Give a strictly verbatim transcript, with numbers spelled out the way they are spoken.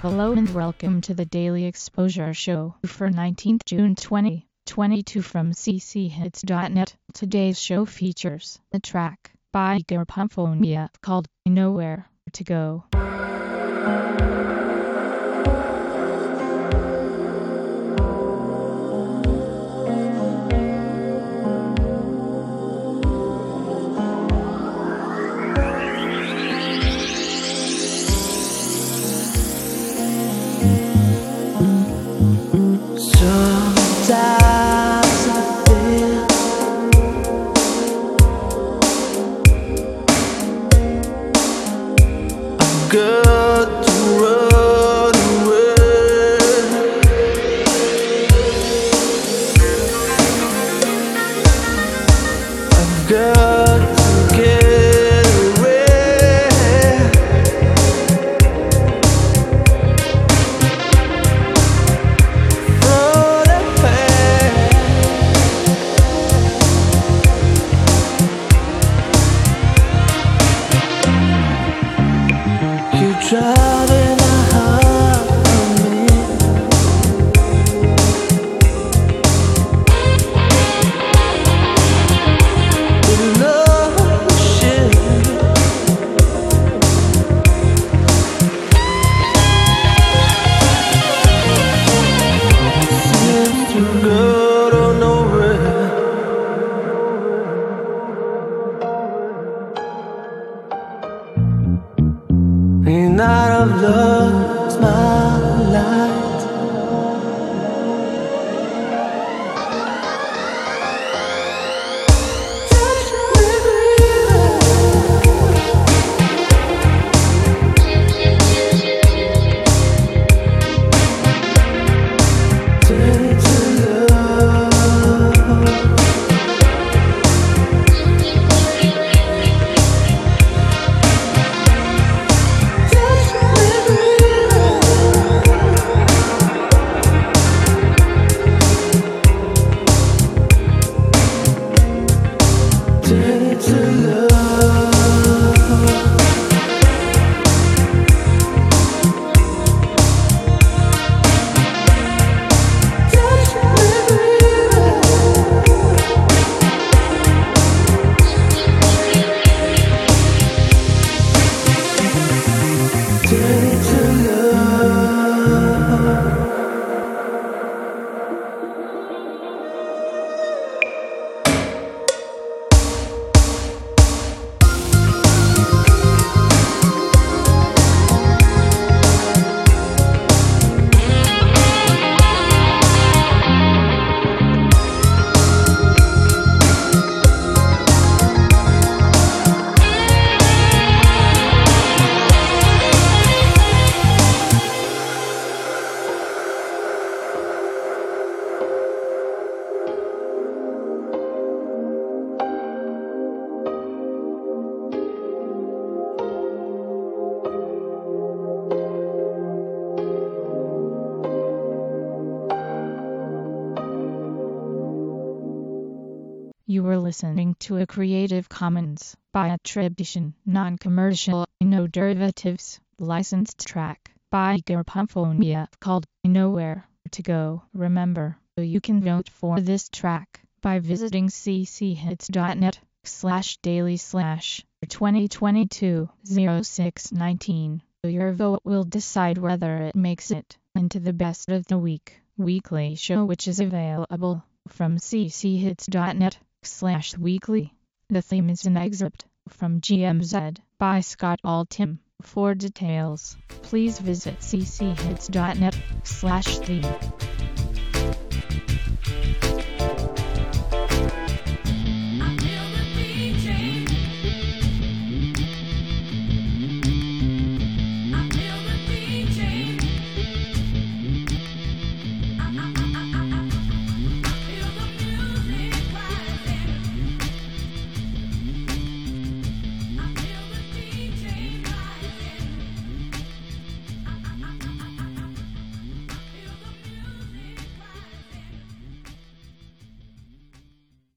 Hello and welcome to the Daily Exposure Show for nineteenth of June twenty twenty-two from c c hits dot net. Today's show features a track by Garpumphonia called Nowhere to Go. Got to run away. I've got to get away. From the pain. You driving a heart on me. You love the shit. Seems to go to nowhere. A night of love's my light. Touch me, baby. Turn to love. Turn to love. Touch me, baby. Turn to love. You were listening to a Creative Commons by attribution, non-commercial, no derivatives, licensed track by Garpumphonia called Nowhere to Go. Remember, you can vote for this track by visiting c c hits dot net slash daily slash twenty twenty-two oh six nineteen. Your vote will decide whether it makes it into the best of the week weekly show, which is available from c c hits dot net slash weekly. The theme is an excerpt from G M Z by Scott Altham. For details, please visit c c hits dot net slash theme.